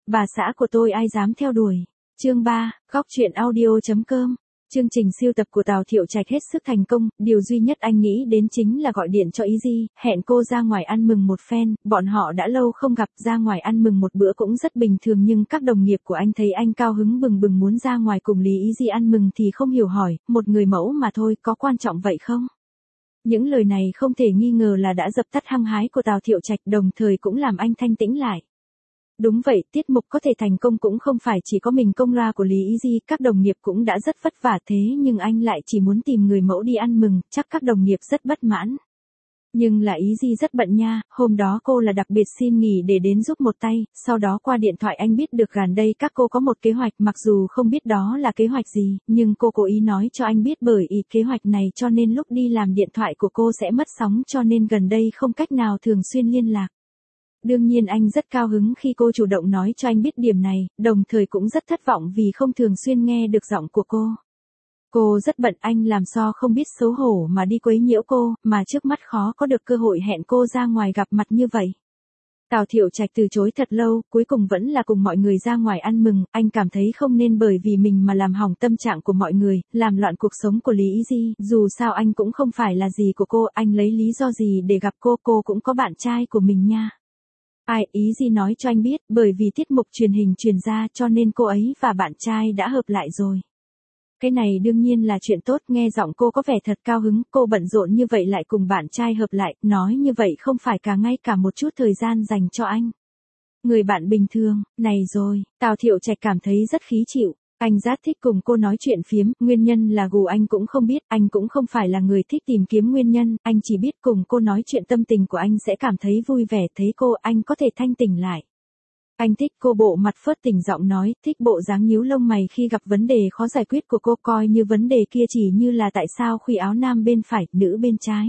bà xã của tôi ai dám theo đuổi. Chương 3, góc truyện audio.com. Chương trình sưu tập của Tào Thiệu Trạch hết sức thành công, điều duy nhất anh nghĩ đến chính là gọi điện cho Easy, hẹn cô ra ngoài ăn mừng một phen, bọn họ đã lâu không gặp, ra ngoài ăn mừng một bữa cũng rất bình thường, nhưng các đồng nghiệp của anh thấy anh cao hứng bừng bừng muốn ra ngoài cùng Lý Easy ăn mừng thì không hiểu hỏi, một người mẫu mà thôi, có quan trọng vậy không? Những lời này không thể nghi ngờ là đã dập tắt hăng hái của Tào Thiệu Trạch, đồng thời cũng làm anh thanh tĩnh lại. Đúng vậy, tiết mục có thể thành công cũng không phải chỉ có mình công lao của Lý Easy, các đồng nghiệp cũng đã rất vất vả, thế nhưng anh lại chỉ muốn tìm người mẫu đi ăn mừng, chắc các đồng nghiệp rất bất mãn. Nhưng là Easy rất bận nha, hôm đó cô là đặc biệt xin nghỉ để đến giúp một tay, sau đó qua điện thoại anh biết được gần đây các cô có một kế hoạch, mặc dù không biết đó là kế hoạch gì, nhưng cô cố ý nói cho anh biết bởi ý kế hoạch này cho nên lúc đi làm điện thoại của cô sẽ mất sóng cho nên gần đây không cách nào thường xuyên liên lạc. Đương nhiên anh rất cao hứng khi cô chủ động nói cho anh biết điểm này, đồng thời cũng rất thất vọng vì không thường xuyên nghe được giọng của cô. Cô rất bận, anh làm sao không biết xấu hổ mà đi quấy nhiễu cô, mà trước mắt khó có được cơ hội hẹn cô ra ngoài gặp mặt như vậy. Tào Thiệu Trạch từ chối thật lâu, cuối cùng vẫn là cùng mọi người ra ngoài ăn mừng, anh cảm thấy không nên bởi vì mình mà làm hỏng tâm trạng của mọi người, làm loạn cuộc sống của Lý Easy, dù sao anh cũng không phải là gì của cô, anh lấy lý do gì để gặp cô cũng có bạn trai của mình nha. Ai, Easy nói cho anh biết, bởi vì tiết mục truyền hình truyền ra cho nên cô ấy và bạn trai đã hợp lại rồi. Cái này đương nhiên là chuyện tốt, nghe giọng cô có vẻ thật cao hứng, cô bận rộn như vậy lại cùng bạn trai hợp lại, nói như vậy không phải ngay cả một chút thời gian dành cho anh. Người bạn bình thường, này rồi, Tào Thiệu Trạch cảm thấy rất khí chịu. Anh rất thích cùng cô nói chuyện phiếm, nguyên nhân là gù anh cũng không biết, anh cũng không phải là người thích tìm kiếm nguyên nhân, anh chỉ biết cùng cô nói chuyện tâm tình của anh sẽ cảm thấy vui vẻ, thấy cô anh có thể thanh tỉnh lại. Anh thích cô bộ mặt phớt tỉnh giọng nói, thích bộ dáng nhíu lông mày khi gặp vấn đề khó giải quyết của cô, coi như vấn đề kia chỉ như là tại sao khuy áo nam bên phải, nữ bên trái.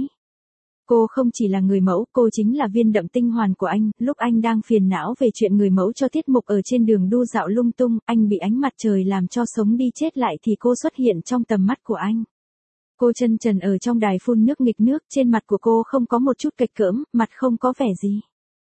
Cô không chỉ là người mẫu, cô chính là viên đậm tinh hoàn của anh, lúc anh đang phiền não về chuyện người mẫu cho tiết mục ở trên đường đu dạo lung tung, anh bị ánh mặt trời làm cho sống đi chết lại thì cô xuất hiện trong tầm mắt của anh. Cô chân trần ở trong đài phun nước nghịch nước, trên mặt của cô không có một chút kịch cỡm, mặt không có vẻ gì.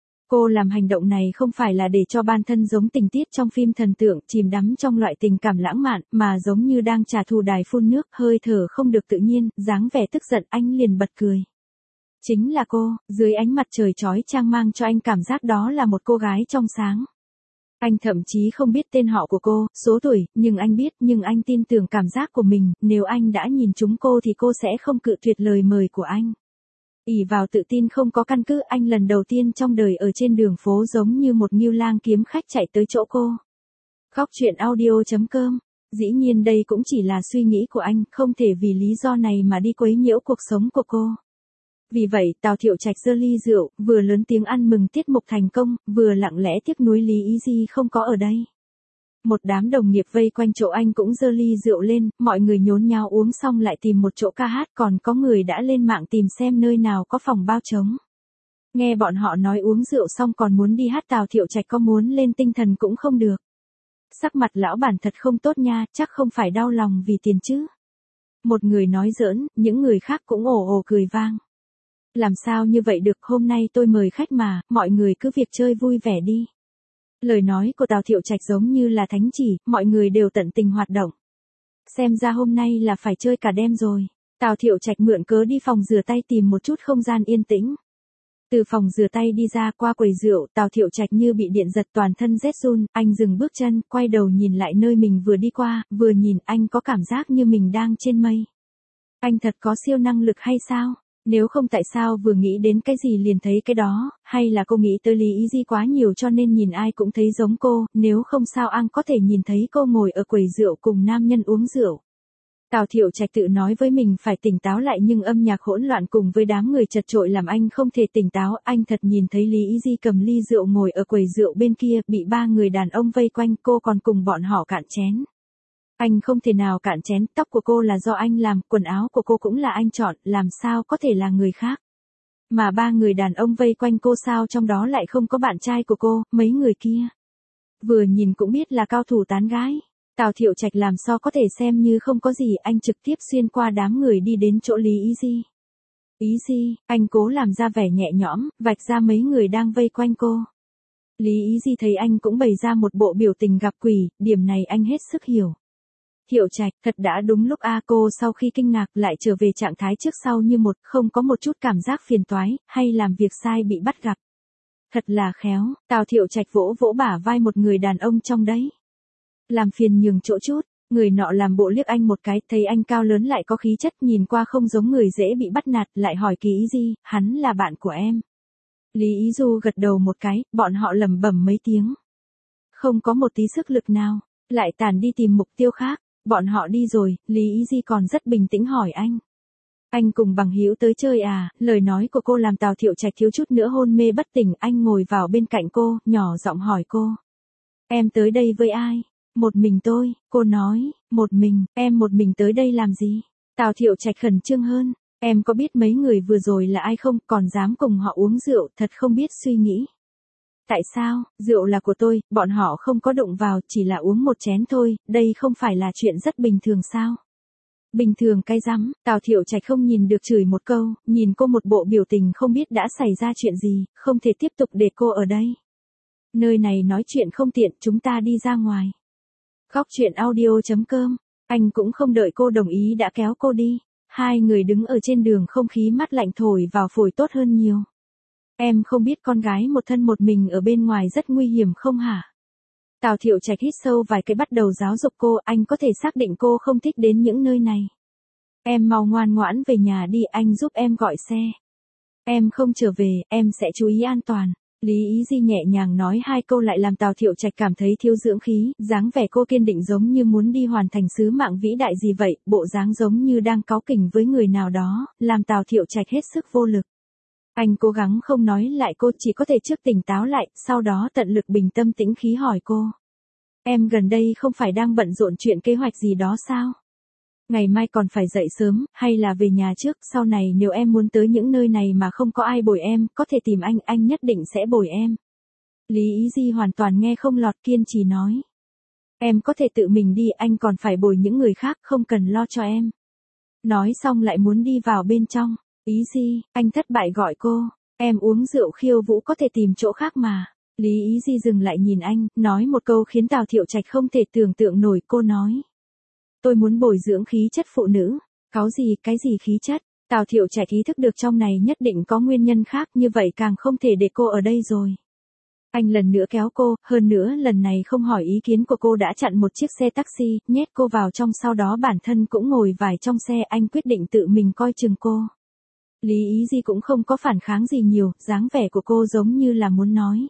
Cô làm hành động này không phải là để cho bản thân giống tình tiết trong phim thần tượng, chìm đắm trong loại tình cảm lãng mạn, mà giống như đang trả thù đài phun nước, hơi thở không được tự nhiên, dáng vẻ tức giận, anh liền bật cười. Chính là cô, dưới ánh mặt trời chói chang mang cho anh cảm giác đó là một cô gái trong sáng. Anh thậm chí không biết tên họ của cô, số tuổi, nhưng anh biết, nhưng anh tin tưởng cảm giác của mình, nếu anh đã nhìn trúng cô thì cô sẽ không cự tuyệt lời mời của anh. Ỷ vào tự tin không có căn cứ, anh lần đầu tiên trong đời ở trên đường phố giống như một ngưu lang kiếm khách chạy tới chỗ cô. Góc truyện audio.com. Dĩ nhiên đây cũng chỉ là suy nghĩ của anh, không thể vì lý do này mà đi quấy nhiễu cuộc sống của cô. Vì vậy, Tào Thiệu Trạch giơ ly rượu, vừa lớn tiếng ăn mừng tiết mục thành công, vừa lặng lẽ tiếc nuối Lý Easy không có ở đây. Một đám đồng nghiệp vây quanh chỗ anh cũng giơ ly rượu lên, mọi người nhốn nháo uống xong lại tìm một chỗ ca hát, còn có người đã lên mạng tìm xem nơi nào có phòng bao trống. Nghe bọn họ nói uống rượu xong còn muốn đi hát, Tào Thiệu Trạch có muốn lên tinh thần cũng không được. Sắc mặt lão bản thật không tốt nha, chắc không phải đau lòng vì tiền chứ. Một người nói giỡn, những người khác cũng ồ ồ cười vang. Làm sao như vậy được, hôm nay tôi mời khách mà, mọi người cứ việc chơi vui vẻ đi. Lời nói của Tào Thiệu Trạch giống như là thánh chỉ, mọi người đều tận tình hoạt động. Xem ra hôm nay là phải chơi cả đêm rồi. Tào Thiệu Trạch mượn cớ đi phòng rửa tay tìm một chút không gian yên tĩnh. Từ phòng rửa tay đi ra qua quầy rượu, Tào Thiệu Trạch như bị điện giật toàn thân rét run, anh dừng bước chân, quay đầu nhìn lại nơi mình vừa đi qua, vừa nhìn anh có cảm giác như mình đang trên mây. Anh thật có siêu năng lực hay sao? Nếu không tại sao vừa nghĩ đến cái gì liền thấy cái đó, hay là cô nghĩ tới Lý Easy quá nhiều cho nên nhìn ai cũng thấy giống cô, nếu không sao anh có thể nhìn thấy cô ngồi ở quầy rượu cùng nam nhân uống rượu. Tào Thiệu Trạch tự nói với mình phải tỉnh táo lại nhưng âm nhạc hỗn loạn cùng với đám người chật chội làm anh không thể tỉnh táo, anh thật nhìn thấy Lý Easy cầm ly rượu ngồi ở quầy rượu bên kia, bị ba người đàn ông vây quanh, cô còn cùng bọn họ cạn chén. Anh không thể nào cạn chén, tóc của cô là do anh làm, quần áo của cô cũng là anh chọn, làm sao có thể là người khác. Mà ba người đàn ông vây quanh cô sao trong đó lại không có bạn trai của cô, mấy người kia. Vừa nhìn cũng biết là cao thủ tán gái. Tào Thiệu Trạch làm sao có thể xem như không có gì, anh trực tiếp xuyên qua đám người đi đến chỗ Lý Easy. Easy, anh cố làm ra vẻ nhẹ nhõm, vạch ra mấy người đang vây quanh cô. Lý Ý Di thấy anh cũng bày ra một bộ biểu tình gặp quỷ, điểm này anh hết sức hiểu. Thiệu Trạch, thật đã đúng lúc cô sau khi kinh ngạc lại trở về trạng thái trước sau như một, không có một chút cảm giác phiền toái, hay làm việc sai bị bắt gặp. Thật là khéo, Tào Thiệu Trạch vỗ vỗ bả vai một người đàn ông trong đấy. Làm phiền nhường chỗ chút, người nọ làm bộ liếc anh một cái, thấy anh cao lớn lại có khí chất nhìn qua không giống người dễ bị bắt nạt, lại hỏi Kỳ Ý Di, hắn là bạn của em. Lý Ý Du gật đầu một cái, bọn họ lẩm bẩm mấy tiếng. Không có một tí sức lực nào, lại tản đi tìm mục tiêu khác, bọn họ đi rồi, Lý Ý Di còn rất bình tĩnh hỏi anh. Anh cùng bằng hữu tới chơi à, lời nói của cô làm Tào Thiệu Trạch thiếu chút nữa hôn mê bất tỉnh, anh ngồi vào bên cạnh cô, nhỏ giọng hỏi cô. Em tới đây với ai? Một mình tôi, cô nói, một mình, em một mình tới đây làm gì? Tào Thiệu Trạch khẩn trương hơn, em có biết mấy người vừa rồi là ai không, còn dám cùng họ uống rượu, thật không biết suy nghĩ. Tại sao, rượu là của tôi, bọn họ không có đụng vào, chỉ là uống một chén thôi, đây không phải là chuyện rất bình thường sao? Bình thường cái rắm, Tào Thiệu Trạch không nhìn được chửi một câu, nhìn cô một bộ biểu tình không biết đã xảy ra chuyện gì, không thể tiếp tục để cô ở đây. Nơi này nói chuyện không tiện, chúng ta đi ra ngoài. Góc chuyện audio.com, anh cũng không đợi cô đồng ý đã kéo cô đi. Hai người đứng ở trên đường, không khí mát lạnh thổi vào phổi tốt hơn nhiều. Em không biết con gái một thân một mình ở bên ngoài rất nguy hiểm không hả? Tào Thiệu Trạch hít sâu vài cái bắt đầu giáo dục cô, anh có thể xác định cô không thích đến những nơi này. Em mau ngoan ngoãn về nhà đi, anh giúp em gọi xe. Em không trở về, em sẽ chú ý an toàn. Lý Ý Di nhẹ nhàng nói hai câu lại làm Tào Thiệu Trạch cảm thấy thiếu dưỡng khí, dáng vẻ cô kiên định giống như muốn đi hoàn thành sứ mạng vĩ đại gì vậy, bộ dáng giống như đang cáu kỉnh với người nào đó, làm Tào Thiệu Trạch hết sức vô lực. Anh cố gắng không nói lại cô, chỉ có thể trước tỉnh táo lại, sau đó tận lực bình tâm tĩnh khí hỏi cô. Em gần đây không phải đang bận rộn chuyện kế hoạch gì đó sao? Ngày mai còn phải dậy sớm, hay là về nhà trước, sau này nếu em muốn tới những nơi này mà không có ai bồi em, có thể tìm anh nhất định sẽ bồi em. Lý Ý Di hoàn toàn nghe không lọt, kiên trì nói. Em có thể tự mình đi, anh còn phải bồi những người khác, không cần lo cho em. Nói xong lại muốn đi vào bên trong. Ý Di, anh thất bại gọi cô. Em uống rượu khiêu vũ có thể tìm chỗ khác mà. Lý Ý Di dừng lại nhìn anh, nói một câu khiến Tào Thiệu Trạch không thể tưởng tượng nổi, cô nói. Tôi muốn bồi dưỡng khí chất phụ nữ. Có gì, cái gì khí chất? Tào Thiệu Trạch ý thức được trong này nhất định có nguyên nhân khác, như vậy càng không thể để cô ở đây rồi. Anh lần nữa kéo cô, hơn nữa lần này không hỏi ý kiến của cô đã chặn một chiếc xe taxi, nhét cô vào trong, sau đó bản thân cũng ngồi vài trong xe, anh quyết định tự mình coi chừng cô. Lý Ý Di cũng không có phản kháng gì nhiều, dáng vẻ của cô giống như là muốn nói.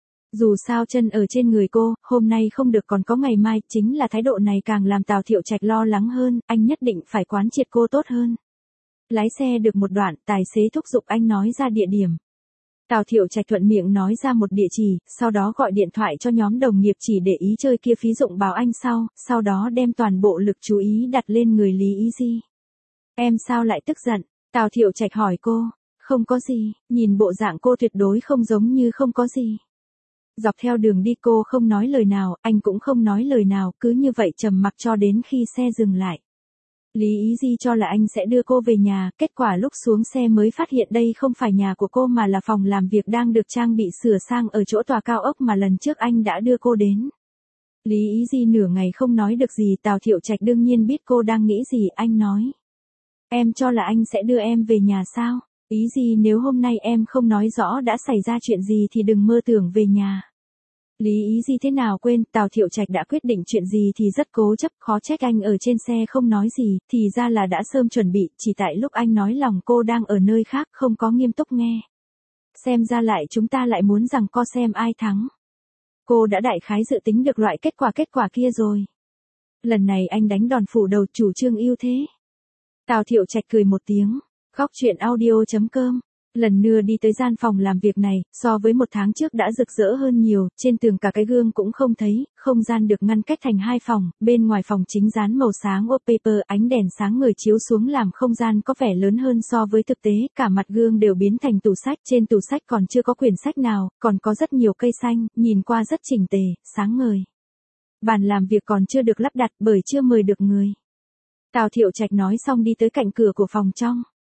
Dù sao chân ở trên người cô, hôm nay không được còn có ngày mai, chính là thái độ này càng làm Tào Thiệu Trạch lo lắng hơn, anh nhất định phải quán triệt cô tốt hơn. Lái xe được một đoạn, tài xế thúc giục anh nói ra địa điểm. Tào Thiệu Trạch thuận miệng nói ra một địa chỉ, sau đó gọi điện thoại cho nhóm đồng nghiệp chỉ để ý chơi kia phí dụng bảo anh sau đó đem toàn bộ lực chú ý đặt lên người Lý Ý Di. Em sao lại tức giận? Tào Thiệu Trạch hỏi cô. Không có gì, nhìn bộ dạng cô tuyệt đối không giống như không có gì. Dọc theo đường đi cô không nói lời nào, anh cũng không nói lời nào, cứ như vậy trầm mặc cho đến khi xe dừng lại. Lý Ý Di cho là anh sẽ đưa cô về nhà, kết quả lúc xuống xe mới phát hiện đây không phải nhà của cô mà là phòng làm việc đang được trang bị sửa sang ở chỗ tòa cao ốc mà lần trước anh đã đưa cô đến. Lý Ý Di nửa ngày không nói được gì, Tào Thiệu Trạch đương nhiên biết cô đang nghĩ gì, anh nói. Em cho là anh sẽ đưa em về nhà sao? Ý gì nếu hôm nay em không nói rõ đã xảy ra chuyện gì thì đừng mơ tưởng về nhà. Lý Ý Di thế nào quên, Tào Thiệu Trạch đã quyết định chuyện gì thì rất cố chấp, khó trách anh ở trên xe không nói gì, thì ra là đã sớm chuẩn bị, chỉ tại lúc anh nói lòng cô đang ở nơi khác không có nghiêm túc nghe. Xem ra lại chúng ta lại muốn rằng co xem ai thắng. Cô đã đại khái dự tính được loại kết quả kia rồi. Lần này anh đánh đòn phủ đầu, chủ trương ưu thế. Tào Thiệu Trạch cười một tiếng. Góc chuyện audio.com, lần nữa đi tới gian phòng làm việc này, so với một tháng trước đã rực rỡ hơn nhiều, trên tường cả cái gương cũng không thấy, không gian được ngăn cách thành hai phòng, bên ngoài phòng chính dán màu sáng wallpaper, ánh đèn sáng ngời chiếu xuống làm không gian có vẻ lớn hơn so với thực tế, cả mặt gương đều biến thành tủ sách, trên tủ sách còn chưa có quyển sách nào, còn có rất nhiều cây xanh, nhìn qua rất chỉnh tề, sáng ngời. Bàn làm việc còn chưa được lắp đặt bởi chưa mời được người. Tào Thiệu Trạch nói xong đi tới cạnh cửa của phòng trong.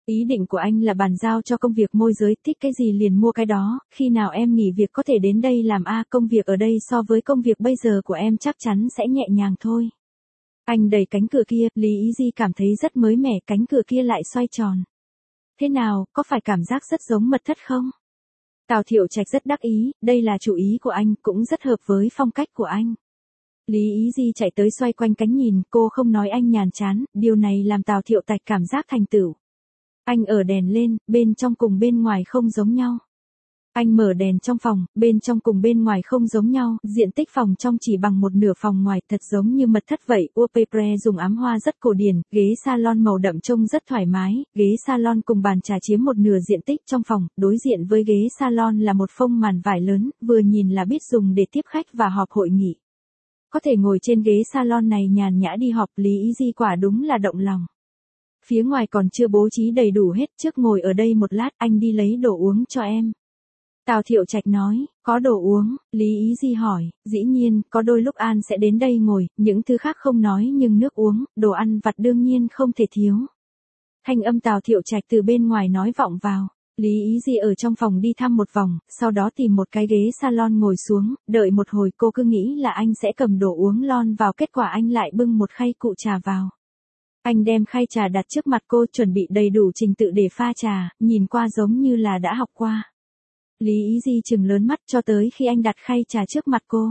Ý định của anh là bàn giao cho công việc môi giới, thích cái gì liền mua cái đó, khi nào em nghỉ việc có thể đến đây làm công việc ở đây so với công việc bây giờ của em chắc chắn sẽ nhẹ nhàng thôi. Anh đẩy cánh cửa kia, Lý Ý Di cảm thấy rất mới mẻ, cánh cửa kia lại xoay tròn. Thế nào, có phải cảm giác rất giống mật thất không? Tào Thiệu Trạch rất đắc ý, đây là chủ ý của anh, cũng rất hợp với phong cách của anh. Lý Ý Di chạy tới xoay quanh cánh nhìn, cô không nói anh nhàm chán, điều này làm Tào Thiệu Trạch cảm giác thành tựu. Anh ở đèn lên, bên trong cùng bên ngoài không giống nhau. Anh mở đèn trong phòng, bên trong cùng bên ngoài không giống nhau, diện tích phòng trong chỉ bằng một nửa phòng ngoài, thật giống như mật thất vậy. Wallpaper dùng ám hoa rất cổ điển, ghế salon màu đậm trông rất thoải mái, ghế salon cùng bàn trà chiếm một nửa diện tích trong phòng, đối diện với ghế salon là một phông màn vải lớn, vừa nhìn là biết dùng để tiếp khách và họp hội nghị. Có thể ngồi trên ghế salon này nhàn nhã đi họp, Lý Ý Di quả đúng là động lòng. Phía ngoài còn chưa bố trí đầy đủ hết, trước ngồi ở đây một lát, anh đi lấy đồ uống cho em. Tào Thiệu Trạch nói, có đồ uống, Lý Ý Di hỏi, dĩ nhiên, có đôi lúc An sẽ đến đây ngồi, những thứ khác không nói nhưng nước uống, đồ ăn vặt đương nhiên không thể thiếu. Thanh âm Tào Thiệu Trạch từ bên ngoài nói vọng vào, Lý Ý Di ở trong phòng đi thăm một vòng, sau đó tìm một cái ghế salon ngồi xuống, đợi một hồi cô cứ nghĩ là anh sẽ cầm đồ uống lon vào, kết quả anh lại bưng một khay cụ trà vào. Anh đem khay trà đặt trước mặt cô, chuẩn bị đầy đủ trình tự để pha trà, nhìn qua giống như là đã học qua. Lý Ý Di trừng lớn mắt cho tới khi anh đặt khay trà trước mặt cô.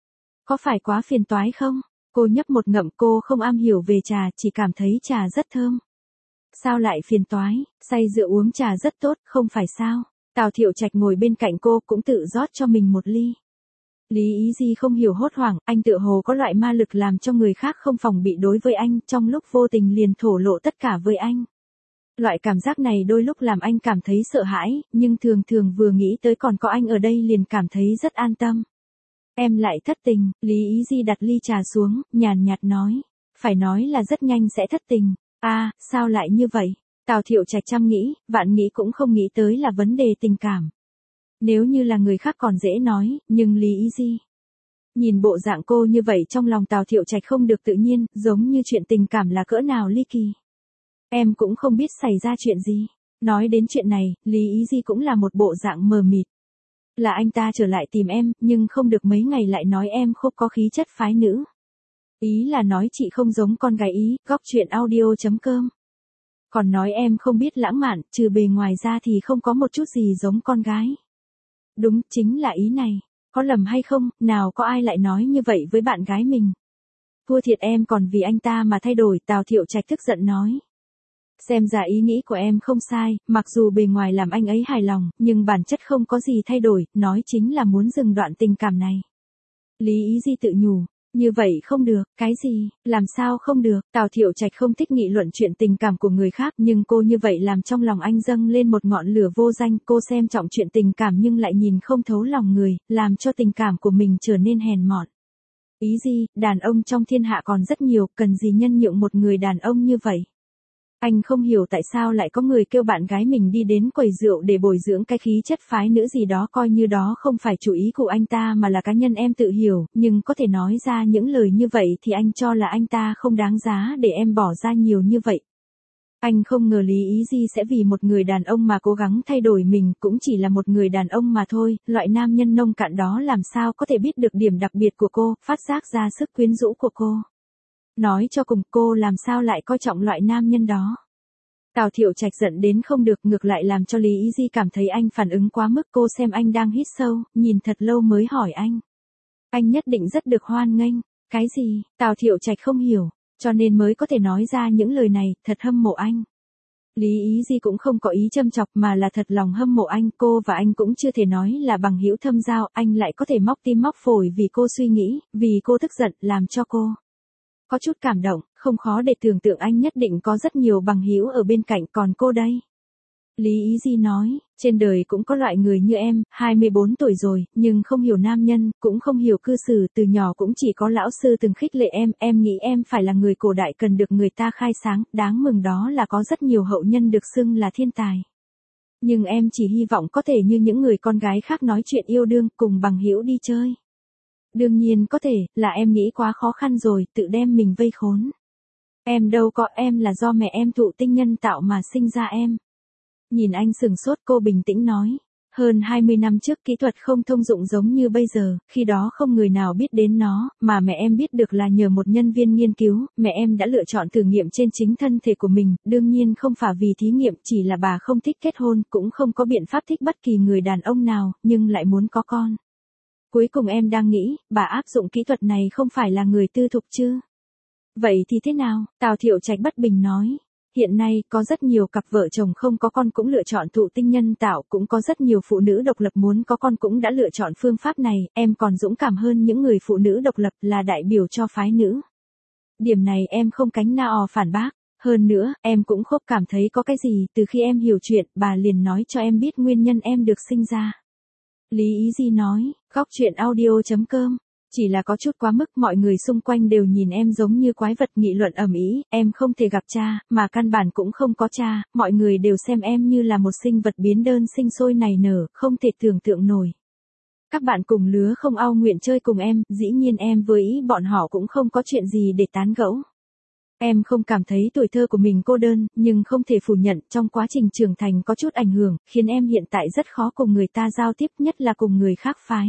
Có phải quá phiền toái không? Cô nhấp một ngậm, cô không am hiểu về trà, chỉ cảm thấy trà rất thơm. Sao lại phiền toái, say rượu uống trà rất tốt, không phải sao? Tào Thiệu Trạch ngồi bên cạnh cô cũng tự rót cho mình một ly. Lý Ý Di không hiểu, hốt hoảng, anh tựa hồ có loại ma lực làm cho người khác không phòng bị đối với anh, trong lúc vô tình liền thổ lộ tất cả với anh. Loại cảm giác này đôi lúc làm anh cảm thấy sợ hãi, nhưng thường thường vừa nghĩ tới còn có anh ở đây liền cảm thấy rất an tâm. Em lại thất tình, Lý Ý Di đặt ly trà xuống, nhàn nhạt nói. Phải nói là rất nhanh sẽ thất tình. Sao lại như vậy? Tào Thiệu Trạch chăm nghĩ, vạn nghĩ cũng không nghĩ tới là vấn đề tình cảm. Nếu như là người khác còn dễ nói, nhưng Lý Ý Di. Nhìn bộ dạng cô như vậy trong lòng Tào Thiệu Trạch không được tự nhiên, giống như chuyện tình cảm là cỡ nào ly kỳ. Em cũng không biết xảy ra chuyện gì. Nói đến chuyện này, Lý Ý Di cũng là một bộ dạng mờ mịt. Là anh ta trở lại tìm em, nhưng không được mấy ngày lại nói em không có khí chất phái nữ. Ý là nói chị không giống con gái ý, góc chuyện audio.com. Còn nói em không biết lãng mạn, trừ bề ngoài ra thì không có một chút gì giống con gái. Đúng, chính là ý này. Có lầm hay không, nào có ai lại nói như vậy với bạn gái mình. Thua thiệt em còn vì anh ta mà thay đổi, Tào Thiệu Trạch tức giận nói. Xem ra ý nghĩ của em không sai, mặc dù bề ngoài làm anh ấy hài lòng, nhưng bản chất không có gì thay đổi, nói chính là muốn dừng đoạn tình cảm này. Lý Ý Di tự nhủ, như vậy không được, cái gì, làm sao không được, Tào Thiệu Trạch không thích nghị luận chuyện tình cảm của người khác, nhưng cô như vậy làm trong lòng anh dâng lên một ngọn lửa vô danh, cô xem trọng chuyện tình cảm nhưng lại nhìn không thấu lòng người, làm cho tình cảm của mình trở nên hèn mọn. Ý Di, đàn ông trong thiên hạ còn rất nhiều, cần gì nhân nhượng một người đàn ông như vậy. Anh không hiểu tại sao lại có người kêu bạn gái mình đi đến quầy rượu để bồi dưỡng cái khí chất phái nữ gì đó, coi như đó không phải chủ ý của anh ta mà là cá nhân em tự hiểu, nhưng có thể nói ra những lời như vậy thì anh cho là anh ta không đáng giá để em bỏ ra nhiều như vậy. Anh không ngờ Lý Ý Di sẽ vì một người đàn ông mà cố gắng thay đổi mình, cũng chỉ là một người đàn ông mà thôi, loại nam nhân nông cạn đó làm sao có thể biết được điểm đặc biệt của cô, phát giác ra sức quyến rũ của cô. Nói cho cùng cô làm sao lại coi trọng loại nam nhân đó. Tào Thiệu Trạch giận đến không được, ngược lại làm cho Lý Ý Di cảm thấy anh phản ứng quá mức. Cô xem anh đang hít sâu, nhìn thật lâu mới hỏi anh. Anh nhất định rất được hoan nghênh. Cái gì? Tào Thiệu Trạch không hiểu, cho nên mới có thể nói ra những lời này, thật hâm mộ anh. Lý Ý Di cũng không có ý châm chọc mà là thật lòng hâm mộ anh, cô và anh cũng chưa thể nói là bằng hữu thâm giao, anh lại có thể móc tim móc phổi vì cô suy nghĩ, vì cô tức giận, làm cho cô có chút cảm động, không khó để tưởng tượng anh nhất định có rất nhiều bằng hữu ở bên cạnh, còn cô đây. Lý Ý Di nói, trên đời cũng có loại người như em, 24 tuổi rồi, nhưng không hiểu nam nhân, cũng không hiểu cư xử, từ nhỏ cũng chỉ có lão sư từng khích lệ em nghĩ em phải là người cổ đại cần được người ta khai sáng, đáng mừng đó là có rất nhiều hậu nhân được xưng là thiên tài. Nhưng em chỉ hy vọng có thể như những người con gái khác nói chuyện yêu đương, cùng bằng hữu đi chơi. Đương nhiên có thể, là em nghĩ quá khó khăn rồi, tự đem mình vây khốn. Em đâu có, em là do mẹ em thụ tinh nhân tạo mà sinh ra em. Nhìn anh sừng sốt, cô bình tĩnh nói. Hơn 20 năm trước kỹ thuật không thông dụng giống như bây giờ, khi đó không người nào biết đến nó, mà mẹ em biết được là nhờ một nhân viên nghiên cứu, mẹ em đã lựa chọn thử nghiệm trên chính thân thể của mình, đương nhiên không phải vì thí nghiệm, chỉ là bà không thích kết hôn, cũng không có biện pháp thích bất kỳ người đàn ông nào, nhưng lại muốn có con. Cuối cùng em đang nghĩ, bà áp dụng kỹ thuật này không phải là người tư thục chứ? Vậy thì thế nào? Tào Thiệu Trạch bất bình nói. Hiện nay, có rất nhiều cặp vợ chồng không có con cũng lựa chọn thụ tinh nhân tạo, cũng có rất nhiều phụ nữ độc lập muốn có con cũng đã lựa chọn phương pháp này, em còn dũng cảm hơn những người phụ nữ độc lập, là đại biểu cho phái nữ. Điểm này em không cánh nào phản bác. Hơn nữa, em cũng không cảm thấy có cái gì, từ khi em hiểu chuyện, bà liền nói cho em biết nguyên nhân em được sinh ra. Lý Ý Di nói, góc chuyện audio.com. Chỉ là có chút quá mức, mọi người xung quanh đều nhìn em giống như quái vật, nghị luận ầm ĩ, em không thể gặp cha, mà căn bản cũng không có cha, mọi người đều xem em như là một sinh vật biến đơn sinh sôi nảy nở, không thể tưởng tượng nổi. Các bạn cùng lứa không ao nguyện chơi cùng em, dĩ nhiên em với bọn họ cũng không có chuyện gì để tán gẫu. Em không cảm thấy tuổi thơ của mình cô đơn, nhưng không thể phủ nhận, trong quá trình trưởng thành có chút ảnh hưởng, khiến em hiện tại rất khó cùng người ta giao tiếp, nhất là cùng người khác phái.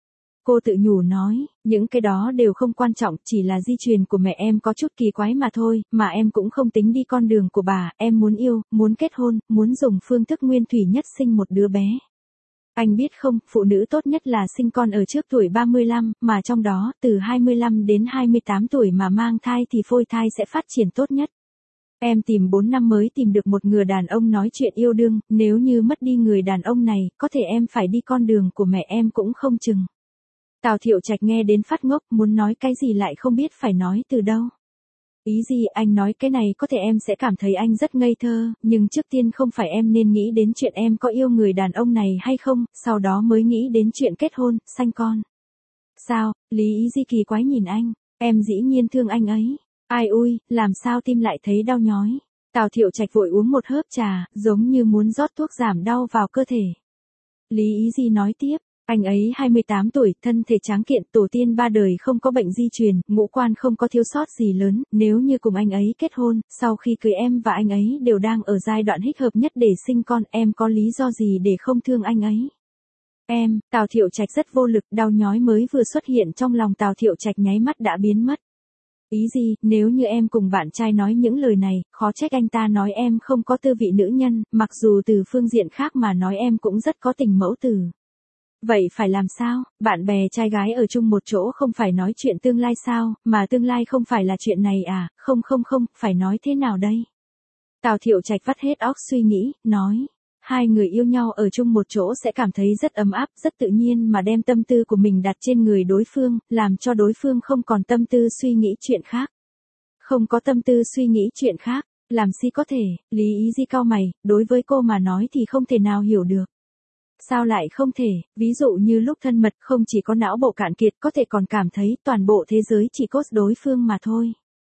Cô tự nhủ nói, những cái đó đều không quan trọng, chỉ là di truyền của mẹ em có chút kỳ quái mà thôi, mà em cũng không tính đi con đường của bà, em muốn yêu, muốn kết hôn, muốn dùng phương thức nguyên thủy nhất sinh một đứa bé. Anh biết không, phụ nữ tốt nhất là sinh con ở trước tuổi 35, mà trong đó, từ 25 đến 28 tuổi mà mang thai thì phôi thai sẽ phát triển tốt nhất. Em tìm 4 năm mới tìm được một người đàn ông nói chuyện yêu đương, nếu như mất đi người đàn ông này, có thể em phải đi con đường của mẹ em cũng không chừng. Tào Thiệu Trạch nghe đến phát ngốc, muốn nói cái gì lại không biết phải nói từ đâu. Ý gì, anh nói cái này có thể em sẽ cảm thấy anh rất ngây thơ, nhưng trước tiên không phải em nên nghĩ đến chuyện em có yêu người đàn ông này hay không, sau đó mới nghĩ đến chuyện kết hôn, sanh con. Sao, Lý Ý Di kỳ quái nhìn anh, em dĩ nhiên thương anh ấy. Ai ui, làm sao tim lại thấy đau nhói. Tào Thiệu Trạch vội uống một hớp trà, giống như muốn rót thuốc giảm đau vào cơ thể. Lý Ý Di nói tiếp. Anh ấy 28 tuổi, thân thể tráng kiện, tổ tiên 3 đời không có bệnh di truyền, ngũ quan không có thiếu sót gì lớn, nếu như cùng anh ấy kết hôn, sau khi cưới em và anh ấy đều đang ở giai đoạn thích hợp nhất để sinh con, em có lý do gì để không thương anh ấy? Em, Tào Thiệu Trạch rất vô lực, đau nhói mới vừa xuất hiện trong lòng Tào Thiệu Trạch nháy mắt đã biến mất. Ý gì, nếu như em cùng bạn trai nói những lời này, khó trách anh ta nói em không có tư vị nữ nhân, mặc dù từ phương diện khác mà nói em cũng rất có tình mẫu tử. Vậy phải làm sao, bạn bè trai gái ở chung một chỗ không phải nói chuyện tương lai sao, mà tương lai không phải là chuyện này à, không, phải nói thế nào đây? Tào Thiệu Trạch vắt hết óc suy nghĩ, nói, hai người yêu nhau ở chung một chỗ sẽ cảm thấy rất ấm áp, rất tự nhiên mà đem tâm tư của mình đặt trên người đối phương, làm cho đối phương không còn tâm tư suy nghĩ chuyện khác. Không có tâm tư suy nghĩ chuyện khác, làm gì có thể, Lý Ý Di cau mày, đối với cô mà nói thì không thể nào hiểu được. Sao lại không thể, ví dụ như lúc thân mật không chỉ có não bộ cạn kiệt có thể còn cảm thấy toàn bộ thế giới chỉ có đối phương mà thôi.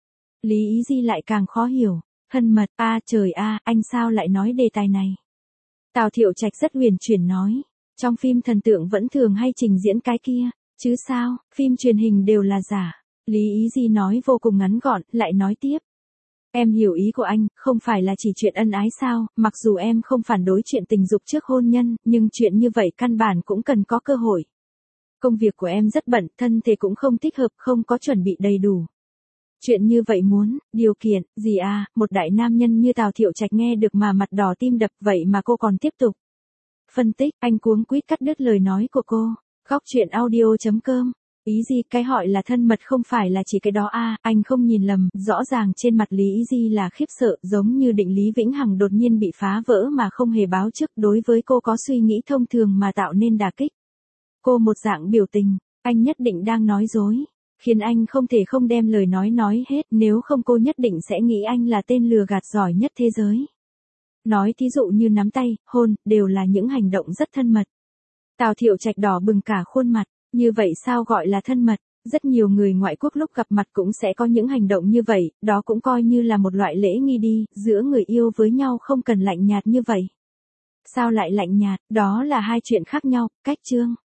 Lý Ý Di lại càng khó hiểu, thân mật, trời anh sao lại nói đề tài này. Tào Thiệu Trạch rất huyền chuyển nói, trong phim thần tượng vẫn thường hay trình diễn cái kia, chứ sao, phim truyền hình đều là giả. Lý Ý Di nói vô cùng ngắn gọn, lại nói tiếp. Em hiểu ý của anh, không phải là chỉ chuyện ân ái sao, mặc dù em không phản đối chuyện tình dục trước hôn nhân, nhưng chuyện như vậy căn bản cũng cần có cơ hội. Công việc của em rất bận, thân thể cũng không thích hợp, không có chuẩn bị đầy đủ. Chuyện như vậy muốn, điều kiện, gì một đại nam nhân như Tào Thiệu Trạch nghe được mà mặt đỏ tim đập, vậy mà cô còn tiếp tục. Phân tích, anh cuống quýt cắt đứt lời nói của cô. Góc chuyện audio.com. Ý gì, cái hỏi là thân mật không phải là chỉ cái đó anh không nhìn lầm, rõ ràng trên mặt Lý Ý Di là khiếp sợ, giống như định Lý Vĩnh Hằng đột nhiên bị phá vỡ mà không hề báo trước, đối với cô có suy nghĩ thông thường mà tạo nên đả kích. Cô một dạng biểu tình, anh nhất định đang nói dối, khiến anh không thể không đem lời nói hết, nếu không cô nhất định sẽ nghĩ anh là tên lừa gạt giỏi nhất thế giới. Nói thí dụ như nắm tay, hôn, đều là những hành động rất thân mật. Tào Thiệu Trạch đỏ bừng cả khuôn mặt. Như vậy sao gọi là thân mật? Rất nhiều người ngoại quốc lúc gặp mặt cũng sẽ có những hành động như vậy, đó cũng coi như là một loại lễ nghi đi, giữa người yêu với nhau không cần lạnh nhạt như vậy. Sao lại lạnh nhạt, đó là hai chuyện khác nhau, cách chương.